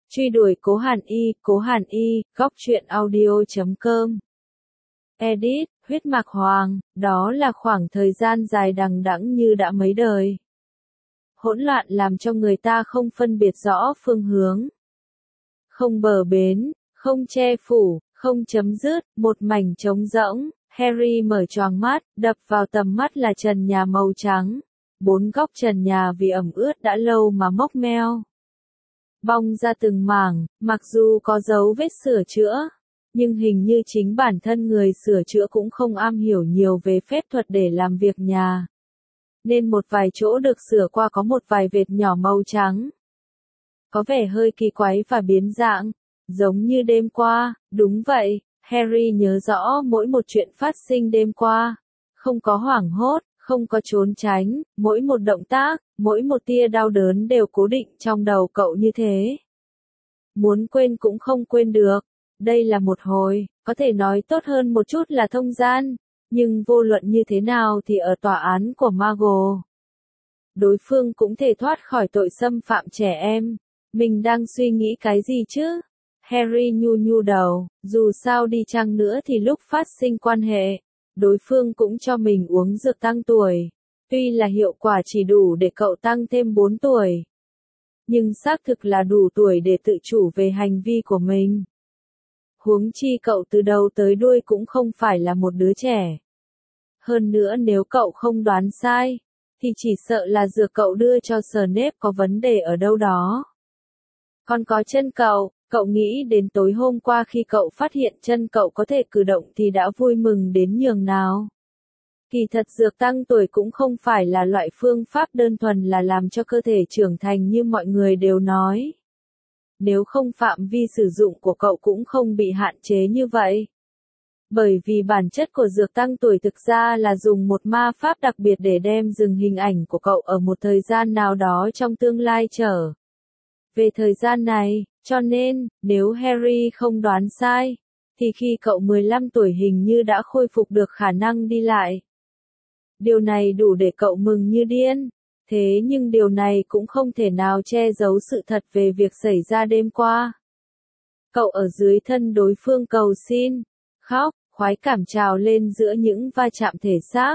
Truy đuổi Cố Hàn Y, góc truyện audio.com. Edit, huyết mạch hoàng, đó là khoảng thời gian dài đằng đẵng như đã mấy đời. Hỗn loạn làm cho người ta không phân biệt rõ phương hướng. Không bờ bến, không che phủ, không chấm dứt, một mảnh trống rỗng. Harry mở choàng mắt, đập vào tầm mắt là trần nhà màu trắng. Bốn góc trần nhà vì ẩm ướt đã lâu mà mốc meo. Bong ra từng mảng, mặc dù có dấu vết sửa chữa, nhưng hình như chính bản thân người sửa chữa cũng không am hiểu nhiều về phép thuật để làm việc nhà. Nên một vài chỗ được sửa qua có một vài vệt nhỏ màu trắng. Có vẻ hơi kỳ quái và biến dạng, giống như đêm qua, đúng vậy, Harry nhớ rõ mỗi một chuyện phát sinh đêm qua. Không có hoảng hốt, không có trốn tránh, mỗi một động tác, mỗi một tia đau đớn đều cố định trong đầu cậu như thế. Muốn quên cũng không quên được. Đây là một hồi, có thể nói tốt hơn một chút là thông gian, nhưng vô luận như thế nào thì ở tòa án của Muggle, đối phương cũng thể thoát khỏi tội xâm phạm trẻ em. Mình đang suy nghĩ cái gì chứ? Harry nhu nhu đầu, dù sao đi chăng nữa thì lúc phát sinh quan hệ, đối phương cũng cho mình uống dược tăng tuổi. Tuy là hiệu quả chỉ đủ để cậu tăng thêm 4 tuổi, nhưng xác thực là đủ tuổi để tự chủ về hành vi của mình. Huống chi cậu từ đầu tới đuôi cũng không phải là một đứa trẻ. Hơn nữa nếu cậu không đoán sai, thì chỉ sợ là dược cậu đưa cho Snape có vấn đề ở đâu đó. Còn có chân cậu nghĩ đến tối hôm qua khi cậu phát hiện chân cậu có thể cử động thì đã vui mừng đến nhường nào. Kỳ thật dược tăng tuổi cũng không phải là loại phương pháp đơn thuần là làm cho cơ thể trưởng thành như mọi người đều nói. Nếu không phạm vi sử dụng của cậu cũng không bị hạn chế như vậy. Bởi vì bản chất của dược tăng tuổi thực ra là dùng một ma pháp đặc biệt để đem dừng hình ảnh của cậu ở một thời gian nào đó trong tương lai trở về thời gian này, cho nên, nếu Harry không đoán sai, thì khi cậu 15 tuổi hình như đã khôi phục được khả năng đi lại. Điều này đủ để cậu mừng như điên. Thế nhưng điều này cũng không thể nào che giấu sự thật về việc xảy ra đêm qua. Cậu ở dưới thân đối phương cầu xin, khóc, khoái cảm trào lên giữa những va chạm thể xác.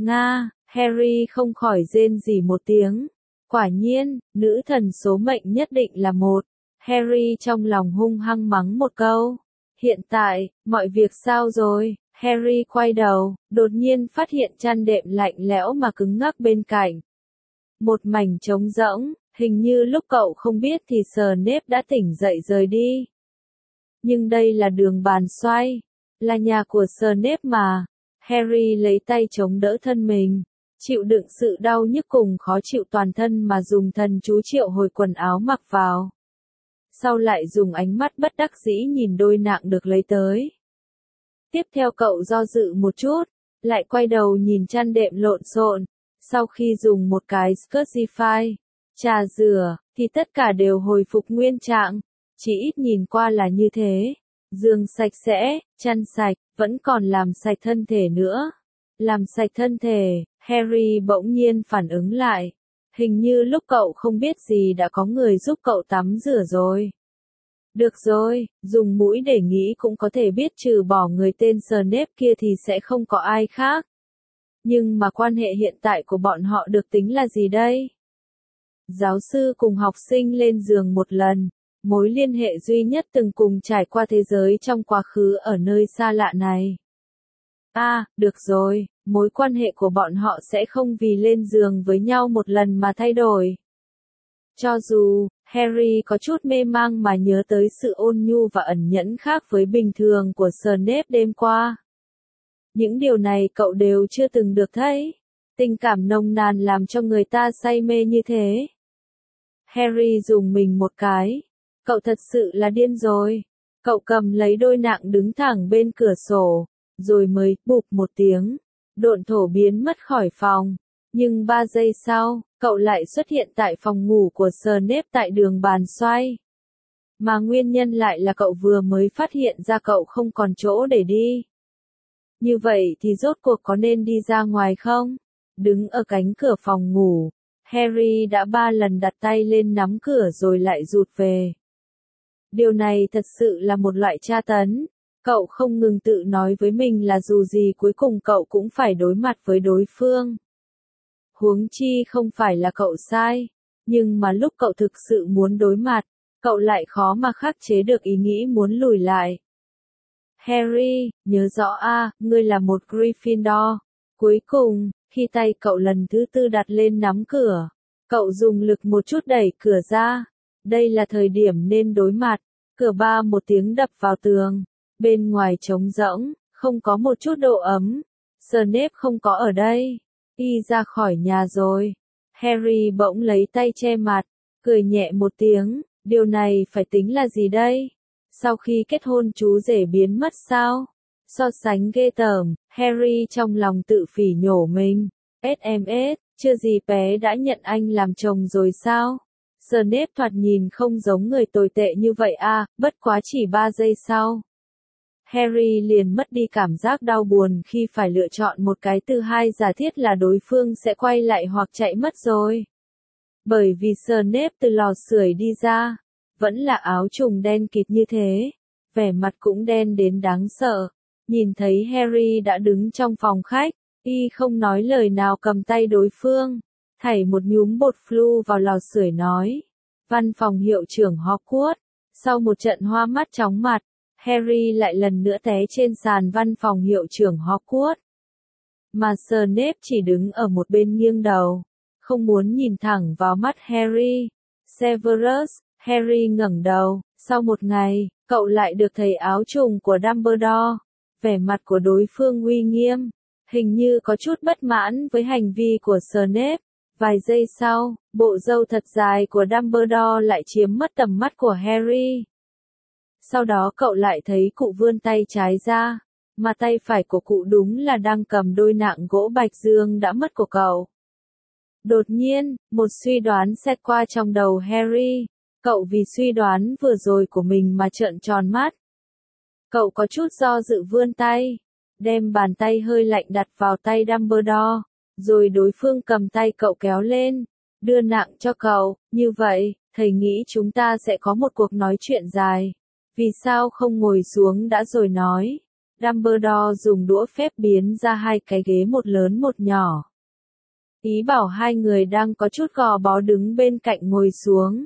Harry không khỏi rên rỉ một tiếng. Quả nhiên, nữ thần số mệnh nhất định là một. Harry trong lòng hung hăng mắng một câu. Hiện tại, mọi việc sao rồi? Harry quay đầu, đột nhiên phát hiện chăn đệm lạnh lẽo mà cứng ngắc bên cạnh. Một mảnh trống rỗng, hình như lúc cậu không biết thì Snape đã tỉnh dậy rời đi. Nhưng đây là đường bàn xoay, là nhà của Snape mà. Harry lấy tay chống đỡ thân mình, chịu đựng sự đau nhức cùng khó chịu toàn thân mà dùng thần chú triệu hồi quần áo mặc vào. Sau lại dùng ánh mắt bất đắc dĩ nhìn đôi nạng được lấy tới. Tiếp theo cậu do dự một chút, lại quay đầu nhìn chăn đệm lộn xộn. Sau khi dùng một cái Scrutify, trà rửa, thì tất cả đều hồi phục nguyên trạng. Chỉ ít nhìn qua là như thế. Giường sạch sẽ, chăn sạch, vẫn còn làm sạch thân thể nữa. Làm sạch thân thể, Harry bỗng nhiên phản ứng lại. Hình như lúc cậu không biết gì đã có người giúp cậu tắm rửa rồi. Được rồi, dùng mũi để nghĩ cũng có thể biết trừ bỏ người tên Snape kia thì sẽ không có ai khác. Nhưng mà quan hệ hiện tại của bọn họ được tính là gì đây? Giáo sư cùng học sinh lên giường một lần, mối liên hệ duy nhất từng cùng trải qua thế giới trong quá khứ ở nơi xa lạ này. Được rồi, mối quan hệ của bọn họ sẽ không vì lên giường với nhau một lần mà thay đổi. Cho dù, Harry có chút mê mang mà nhớ tới sự ôn nhu và ẩn nhẫn khác với bình thường của Snape đêm qua. Những điều này cậu đều chưa từng được thấy. Tình cảm nồng nàn làm cho người ta say mê như thế. Harry dùng mình một cái. Cậu thật sự là điên rồi. Cậu cầm lấy đôi nạng đứng thẳng bên cửa sổ, rồi mới bụp một tiếng. Độn thổ biến mất khỏi phòng. Nhưng 3 giây sau, cậu lại xuất hiện tại phòng ngủ của Snape tại đường bàn xoay. Mà nguyên nhân lại là cậu vừa mới phát hiện ra cậu không còn chỗ để đi. Như vậy thì rốt cuộc có nên đi ra ngoài không? Đứng ở cánh cửa phòng ngủ, Harry đã 3 lần đặt tay lên nắm cửa rồi lại rụt về. Điều này thật sự là một loại tra tấn. Cậu không ngừng tự nói với mình là dù gì cuối cùng cậu cũng phải đối mặt với đối phương. Huống chi không phải là cậu sai, nhưng mà lúc cậu thực sự muốn đối mặt, cậu lại khó mà khắc chế được ý nghĩ muốn lùi lại. Harry, nhớ rõ ngươi là một Gryffindor. Cuối cùng, khi tay cậu lần thứ tư đặt lên nắm cửa, cậu dùng lực một chút đẩy cửa ra. Đây là thời điểm nên đối mặt. Cửa ba một tiếng đập vào tường. Bên ngoài trống rỗng, không có một chút độ ấm. Snape không có ở đây. Y ra khỏi nhà rồi. Harry bỗng lấy tay che mặt, cười nhẹ một tiếng. Điều này phải tính là gì đây? Sau khi kết hôn chú rể biến mất sao? So sánh ghê tởm, Harry trong lòng tự phỉ nhổ mình. SMS, chưa gì bé đã nhận anh làm chồng rồi sao? Snape thoạt nhìn không giống người tồi tệ như vậy bất quá chỉ 3 giây sau. Harry liền mất đi cảm giác đau buồn khi phải lựa chọn một cái từ hai giả thiết là đối phương sẽ quay lại hoặc chạy mất rồi. Bởi vì Snape từ lò sưởi đi ra, vẫn là áo trùng đen kịt như thế, vẻ mặt cũng đen đến đáng sợ. Nhìn thấy Harry đã đứng trong phòng khách, y không nói lời nào cầm tay đối phương, thảy một nhúm bột flu vào lò sưởi nói. Văn phòng hiệu trưởng Hogwarts, sau một trận hoa mắt chóng mặt, Harry lại lần nữa té trên sàn văn phòng hiệu trưởng Hogwarts. Mà Snape chỉ đứng ở một bên nghiêng đầu, không muốn nhìn thẳng vào mắt Harry. Severus, Harry ngẩng đầu, sau một ngày, cậu lại được thầy áo trùng của Dumbledore. Vẻ mặt của đối phương uy nghiêm, hình như có chút bất mãn với hành vi của Snape. Vài giây sau, bộ râu thật dài của Dumbledore lại chiếm mất tầm mắt của Harry. Sau đó cậu lại thấy cụ vươn tay trái ra, mà tay phải của cụ đúng là đang cầm đôi nạng gỗ bạch dương đã mất của cậu. Đột nhiên, một suy đoán xẹt qua trong đầu Harry. Cậu vì suy đoán vừa rồi của mình mà trợn tròn mắt. Cậu có chút do dự vươn tay, đem bàn tay hơi lạnh đặt vào tay Dumbledore, rồi đối phương cầm tay cậu kéo lên, đưa nặng cho cậu. Như vậy, thầy nghĩ chúng ta sẽ có một cuộc nói chuyện dài. Vì sao không ngồi xuống đã rồi nói? Dumbledore dùng đũa phép biến ra hai cái ghế một lớn một nhỏ. Ý bảo hai người đang có chút gò bó đứng bên cạnh ngồi xuống.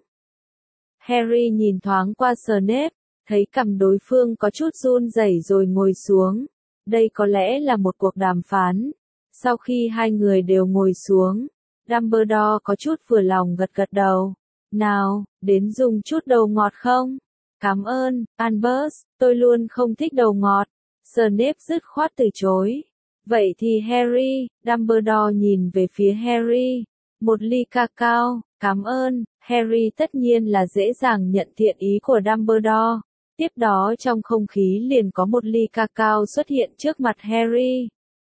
Harry nhìn thoáng qua Snape, thấy cằm đối phương có chút run rẩy rồi ngồi xuống. Đây có lẽ là một cuộc đàm phán. Sau khi hai người đều ngồi xuống, Dumbledore có chút vừa lòng gật gật đầu. Nào, đến dùng chút đầu ngọt không? Cảm ơn, Albus, tôi luôn không thích đầu ngọt. Snape dứt khoát từ chối. Vậy thì Harry, Dumbledore nhìn về phía Harry. Một ly cacao, cảm ơn. Harry tất nhiên là dễ dàng nhận thiện ý của Dumbledore. Tiếp đó trong không khí liền có một ly cacao xuất hiện trước mặt Harry.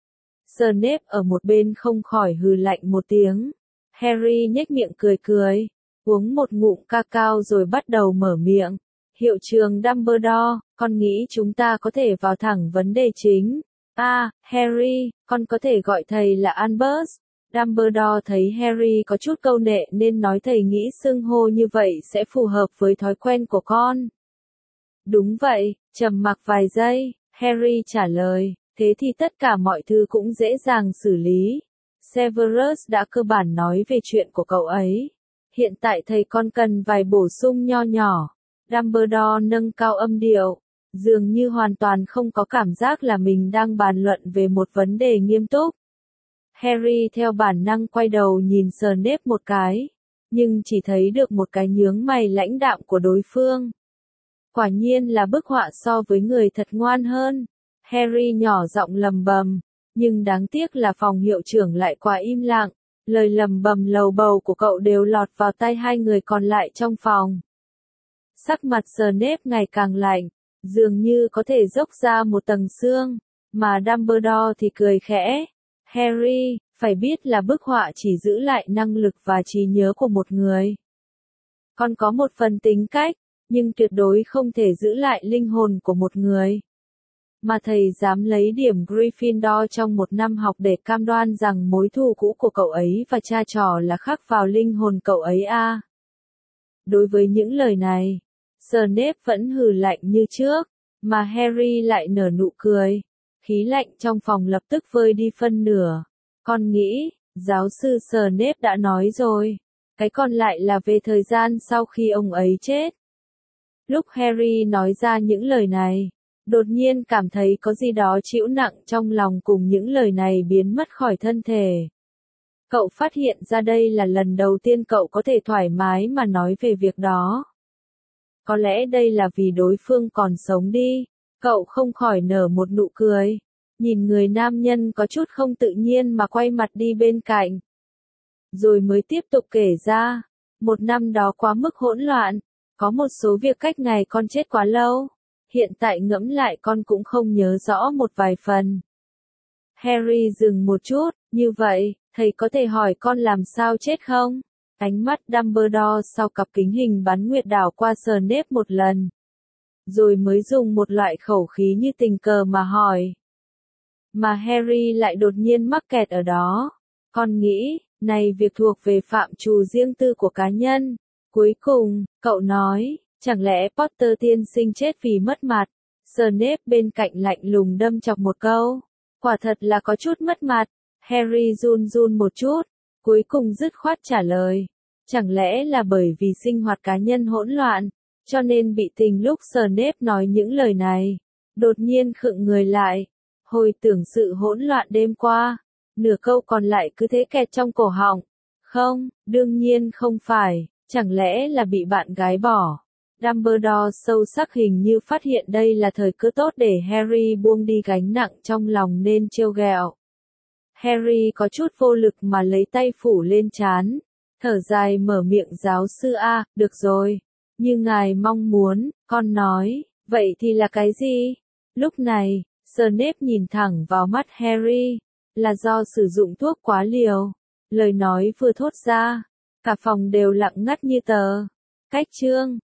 Snape ở một bên không khỏi hừ lạnh một tiếng. Harry nhếch miệng cười cười, uống một ngụm cacao rồi bắt đầu mở miệng. Hiệu trưởng Dumbledore, con nghĩ chúng ta có thể vào thẳng vấn đề chính. Harry, con có thể gọi thầy là Albus. Dumbledore thấy Harry có chút câu nệ nên nói thầy nghĩ xưng hô như vậy sẽ phù hợp với thói quen của con. Đúng vậy, trầm mặc vài giây, Harry trả lời, thế thì tất cả mọi thứ cũng dễ dàng xử lý. Severus đã cơ bản nói về chuyện của cậu ấy. Hiện tại thầy con cần vài bổ sung nho nhỏ. Dumbledore nâng cao âm điệu, dường như hoàn toàn không có cảm giác là mình đang bàn luận về một vấn đề nghiêm túc. Harry theo bản năng quay đầu nhìn Snape một cái, nhưng chỉ thấy được một cái nhướng mày lãnh đạm của đối phương. Quả nhiên là bức họa so với người thật ngoan hơn. Harry nhỏ giọng lầm bầm, nhưng đáng tiếc là phòng hiệu trưởng lại quá im lặng. Lời lầm bầm lầu bầu của cậu đều lọt vào tai hai người còn lại trong phòng. Sắc mặt Snape ngày càng lạnh, dường như có thể dốc ra một tầng xương, mà Dumbledore thì cười khẽ. Harry, phải biết là bức họa chỉ giữ lại năng lực và trí nhớ của một người. Con có một phần tính cách, nhưng tuyệt đối không thể giữ lại linh hồn của một người. Mà thầy dám lấy điểm Gryffindor trong một năm học để cam đoan rằng mối thù cũ của cậu ấy và cha trò là khắc vào linh hồn cậu ấy Đối với những lời này, Snape vẫn hừ lạnh như trước, mà Harry lại nở nụ cười. Khí lạnh trong phòng lập tức vơi đi phân nửa. Con nghĩ, giáo sư Snape đã nói rồi. Cái còn lại là về thời gian sau khi ông ấy chết. Lúc Harry nói ra những lời này, đột nhiên cảm thấy có gì đó trĩu nặng trong lòng cùng những lời này biến mất khỏi thân thể. Cậu phát hiện ra đây là lần đầu tiên cậu có thể thoải mái mà nói về việc đó. Có lẽ đây là vì đối phương còn sống đi. Cậu không khỏi nở một nụ cười. Nhìn người nam nhân có chút không tự nhiên mà quay mặt đi bên cạnh. Rồi mới tiếp tục kể ra. Một năm đó quá mức hỗn loạn. Có một số việc cách ngày con chết quá lâu. Hiện tại ngẫm lại con cũng không nhớ rõ một vài phần. Harry dừng một chút, như vậy, thầy có thể hỏi con làm sao chết không? Ánh mắt Dumbledore sau cặp kính hình bắn nguyệt đảo qua Snape một lần. Rồi mới dùng một loại khẩu khí như tình cờ mà hỏi. Mà Harry lại đột nhiên mắc kẹt ở đó. Con nghĩ, này việc thuộc về phạm trù riêng tư của cá nhân. Cuối cùng, cậu nói, chẳng lẽ Potter tiên sinh chết vì mất mặt? Snape bên cạnh lạnh lùng đâm chọc một câu. Quả thật là có chút mất mặt. Harry run run một chút, cuối cùng dứt khoát trả lời. Chẳng lẽ là bởi vì sinh hoạt cá nhân hỗn loạn, cho nên bị tình lúc Snape nói những lời này. Đột nhiên khựng người lại, hồi tưởng sự hỗn loạn đêm qua. Nửa câu còn lại cứ thế kẹt trong cổ họng. Không, đương nhiên không phải, chẳng lẽ là bị bạn gái bỏ. Dumbledore sâu sắc hình như phát hiện đây là thời cơ tốt để Harry buông đi gánh nặng trong lòng nên trêu ghẹo. Harry có chút vô lực mà lấy tay phủ lên trán, thở dài mở miệng giáo sư A, được rồi, như ngài mong muốn, con nói, vậy thì là cái gì? Lúc này, Snape nhìn thẳng vào mắt Harry, là do sử dụng thuốc quá liều. Lời nói vừa thốt ra, cả phòng đều lặng ngắt như tờ. Cách chương